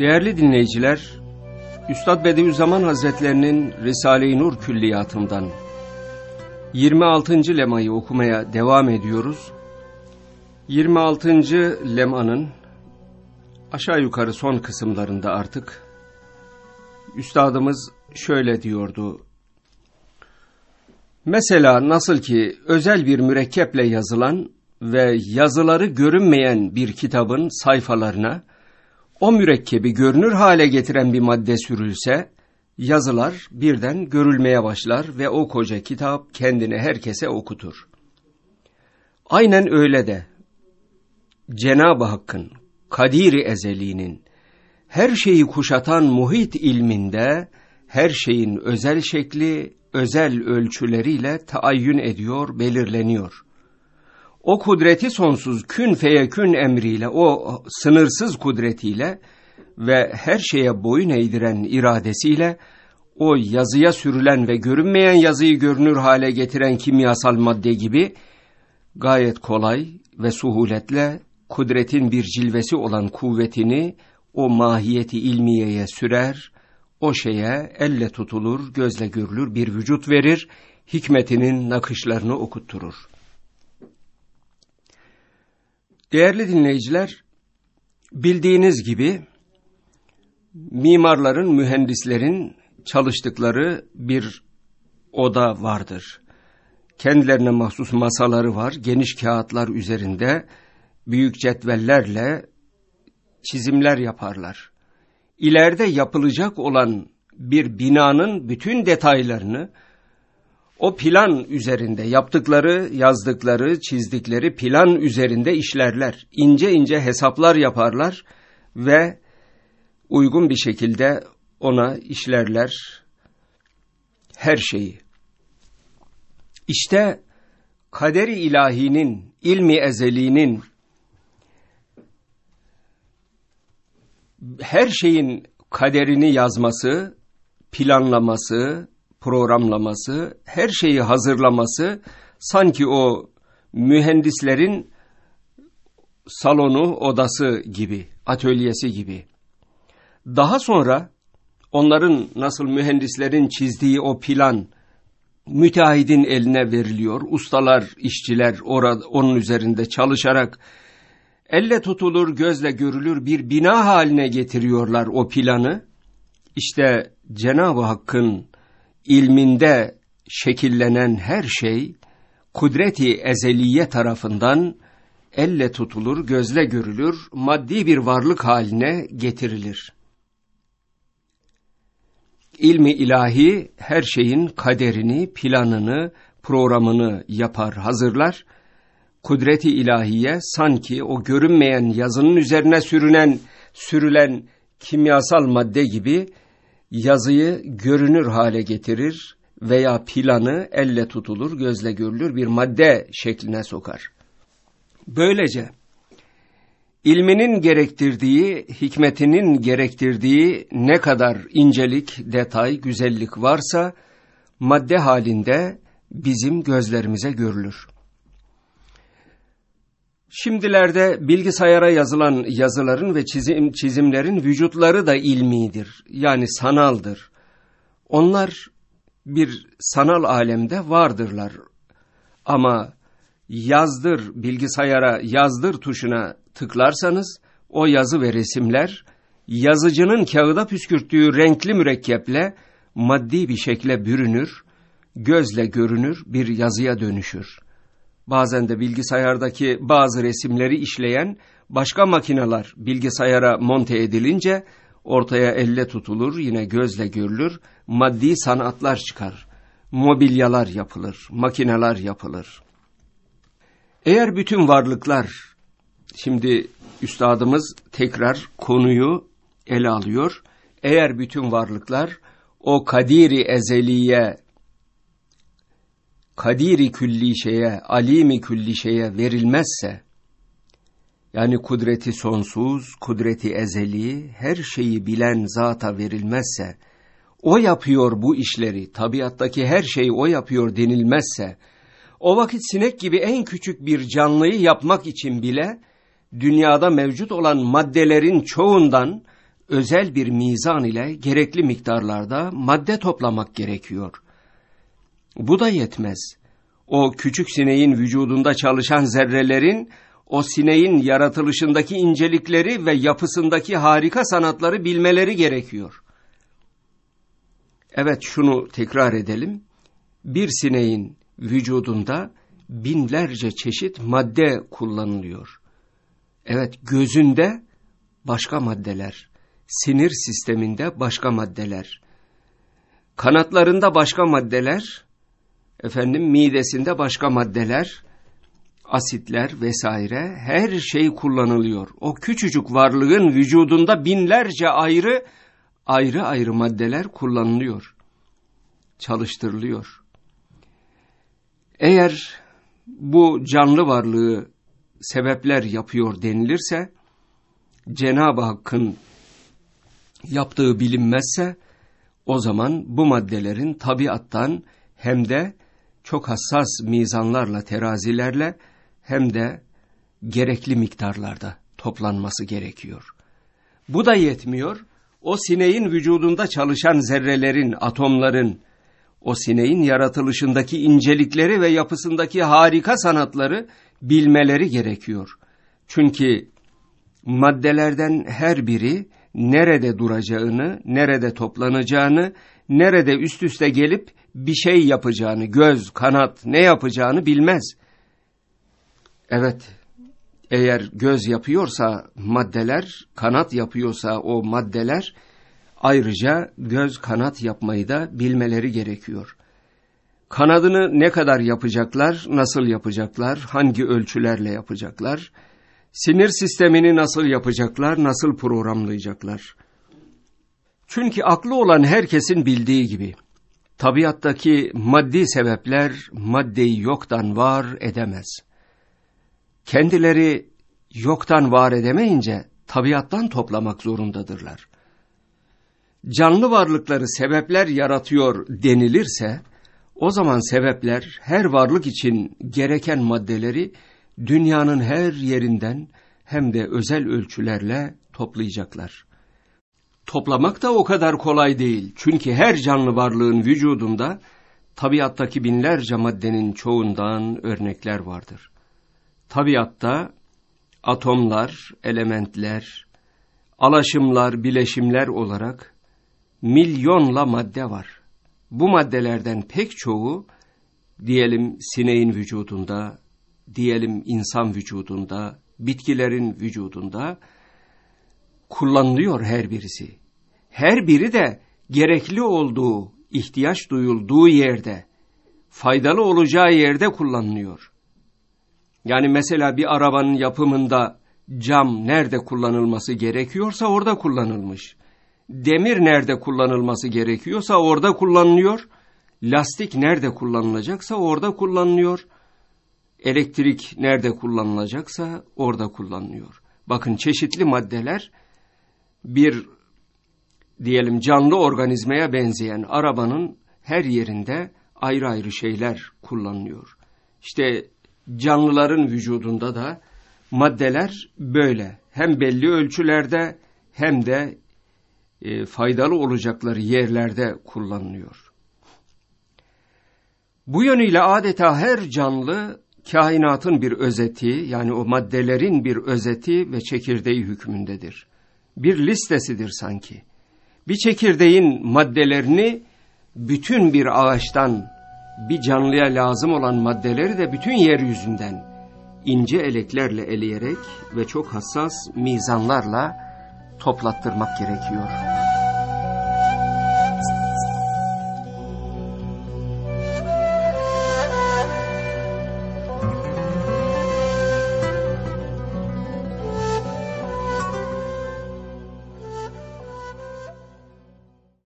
Değerli dinleyiciler, Üstad Bediüzzaman Hazretlerinin Risale-i Nur külliyatından 26. lemayı okumaya devam ediyoruz. 26. lemanın aşağı yukarı son kısımlarında artık Üstadımız şöyle diyordu. Mesela nasıl ki özel bir mürekkeple yazılan ve yazıları görünmeyen bir kitabın sayfalarına o mürekkebi görünür hale getiren bir madde sürülse, yazılar birden görülmeye başlar ve o koca kitap kendini herkese okutur. Aynen öyle de Cenab-ı Hakk'ın, Kadir-i Ezeli'nin, her şeyi kuşatan muhit ilminde, her şeyin özel şekli, özel ölçüleriyle taayyün ediyor, belirleniyor. O kudreti sonsuz kün feyekün emriyle, o sınırsız kudretiyle ve her şeye boyun eğdiren iradesiyle, o yazıya sürülen ve görünmeyen yazıyı görünür hale getiren kimyasal madde gibi gayet kolay ve suhuletle kudretin bir cilvesi olan kuvvetini o mahiyeti ilmiyeye sürer, o şeye elle tutulur, gözle görülür bir vücut verir, hikmetinin nakışlarını okutturur. Değerli dinleyiciler, bildiğiniz gibi mimarların, mühendislerin çalıştıkları bir oda vardır. Kendilerine mahsus masaları var, geniş kağıtlar üzerinde büyük cetvellerle çizimler yaparlar. İleride yapılacak olan bir binanın bütün detaylarını o plan üzerinde yaptıkları, yazdıkları, çizdikleri plan üzerinde işlerler. İnce ince hesaplar yaparlar ve uygun bir şekilde ona işlerler her şeyi. İşte kader-i ilahinin, ilmi ezeliğinin her şeyin kaderini yazması, planlaması, programlaması, her şeyi hazırlaması sanki o mühendislerin salonu, odası gibi, atölyesi gibi. Daha sonra onların nasıl mühendislerin çizdiği o plan müteahhidin eline veriliyor. Ustalar, işçiler onun üzerinde çalışarak elle tutulur, gözle görülür bir bina haline getiriyorlar o planı. İşte Cenab-ı Hakk'ın ilminde şekillenen her şey kudret-i ezeliye tarafından elle tutulur, gözle görülür, maddi bir varlık haline getirilir. İlmi ilahi her şeyin kaderini, planını, programını yapar, hazırlar. Kudret-i ilahiye sanki o görünmeyen yazının üzerine sürülen kimyasal madde gibi yazıyı görünür hale getirir veya planı elle tutulur, gözle görülür bir madde şekline sokar. Böylece ilminin gerektirdiği, hikmetinin gerektirdiği ne kadar incelik, detay, güzellik varsa madde halinde bizim gözlerimize görülür. Şimdilerde bilgisayara yazılan yazıların ve çizimlerin vücutları da ilmidir. Yani sanaldır. Onlar bir sanal alemde vardırlar. Ama bilgisayara yazdır tuşuna tıklarsanız o yazı ve resimler yazıcının kağıda püskürttüğü renkli mürekkeple maddi bir şekle bürünür, gözle görünür bir yazıya dönüşür. Bazen de bilgisayardaki bazı resimleri işleyen başka makineler bilgisayara monte edilince ortaya elle tutulur, yine gözle görülür, maddi sanatlar çıkar, mobilyalar yapılır, makineler yapılır. Eğer bütün varlıklar, şimdi üstadımız tekrar konuyu ele alıyor, eğer bütün varlıklar o kadiri ezeliye, kadiri külli şeye, alimi külli şeye verilmezse, yani kudreti sonsuz, kudreti ezeli, her şeyi bilen zata verilmezse, o yapıyor bu işleri, tabiattaki her şeyi o yapıyor denilmezse, o vakit sinek gibi en küçük bir canlıyı yapmak için bile, dünyada mevcut olan maddelerin çoğundan özel bir mizan ile gerekli miktarlarda madde toplamak gerekiyor. Bu da yetmez. O küçük sineğin vücudunda çalışan zerrelerin, o sineğin yaratılışındaki incelikleri ve yapısındaki harika sanatları bilmeleri gerekiyor. Evet, şunu tekrar edelim. Bir sineğin vücudunda binlerce çeşit madde kullanılıyor. Evet, gözünde başka maddeler, sinir sisteminde başka maddeler, kanatlarında başka maddeler, midesinde başka maddeler, asitler vesaire, her şey kullanılıyor. O küçücük varlığın vücudunda binlerce ayrı maddeler kullanılıyor, çalıştırılıyor. Eğer bu canlı varlığı sebepler yapıyor denilirse, Cenab-ı Hakk'ın yaptığı bilinmezse, o zaman bu maddelerin tabiattan hem de çok hassas mizanlarla, terazilerle hem de gerekli miktarlarda toplanması gerekiyor. Bu da yetmiyor. O sineğin vücudunda çalışan zerrelerin, atomların, o sineğin yaratılışındaki incelikleri ve yapısındaki harika sanatları bilmeleri gerekiyor. Çünkü maddelerden her biri nerede duracağını, nerede toplanacağını, nerede üst üste gelip bir şey yapacağını, göz, kanat ne yapacağını bilmez. Evet, eğer göz yapıyorsa maddeler, kanat yapıyorsa o maddeler, ayrıca göz, kanat yapmayı da bilmeleri gerekiyor. Kanadını ne kadar yapacaklar, nasıl yapacaklar, hangi ölçülerle yapacaklar, sinir sistemini nasıl yapacaklar, nasıl programlayacaklar. Çünkü aklı olan herkesin bildiği gibi, tabiattaki maddi sebepler maddeyi yoktan var edemez. Kendileri yoktan var edemeyince tabiattan toplamak zorundadırlar. Canlı varlıkları sebepler yaratıyor denilirse, o zaman sebepler her varlık için gereken maddeleri dünyanın her yerinden hem de özel ölçülerle toplayacaklar. Toplamak da o kadar kolay değil. Çünkü her canlı varlığın vücudunda tabiattaki binlerce maddenin çoğundan örnekler vardır. Tabiatta atomlar, elementler, alaşımlar, bileşimler olarak milyonla madde var. Bu maddelerden pek çoğu, diyelim sineğin vücudunda, diyelim insan vücudunda, bitkilerin vücudunda kullanılıyor her birisi. Her biri de gerekli olduğu, ihtiyaç duyulduğu yerde, faydalı olacağı yerde kullanılıyor. Yani mesela bir arabanın yapımında cam nerede kullanılması gerekiyorsa orada kullanılmış. Demir nerede kullanılması gerekiyorsa orada kullanılıyor. Lastik nerede kullanılacaksa orada kullanılıyor. Elektrik nerede kullanılacaksa orada kullanılıyor. Bakın, çeşitli maddeler bir diyelim canlı organizmaya benzeyen arabanın her yerinde ayrı ayrı şeyler kullanılıyor. İşte canlıların vücudunda da maddeler böyle. Hem belli ölçülerde hem de faydalı olacakları yerlerde kullanılıyor. Bu yönüyle adeta her canlı kainatın bir özeti, yani o maddelerin bir özeti ve çekirdeği hükmündedir. Bir listesidir sanki. Bir çekirdeğin maddelerini bütün bir ağaçtan, bir canlıya lazım olan maddeleri de bütün yeryüzünden ince eleklerle eleyerek ve çok hassas mizanlarla toplattırmak gerekiyor.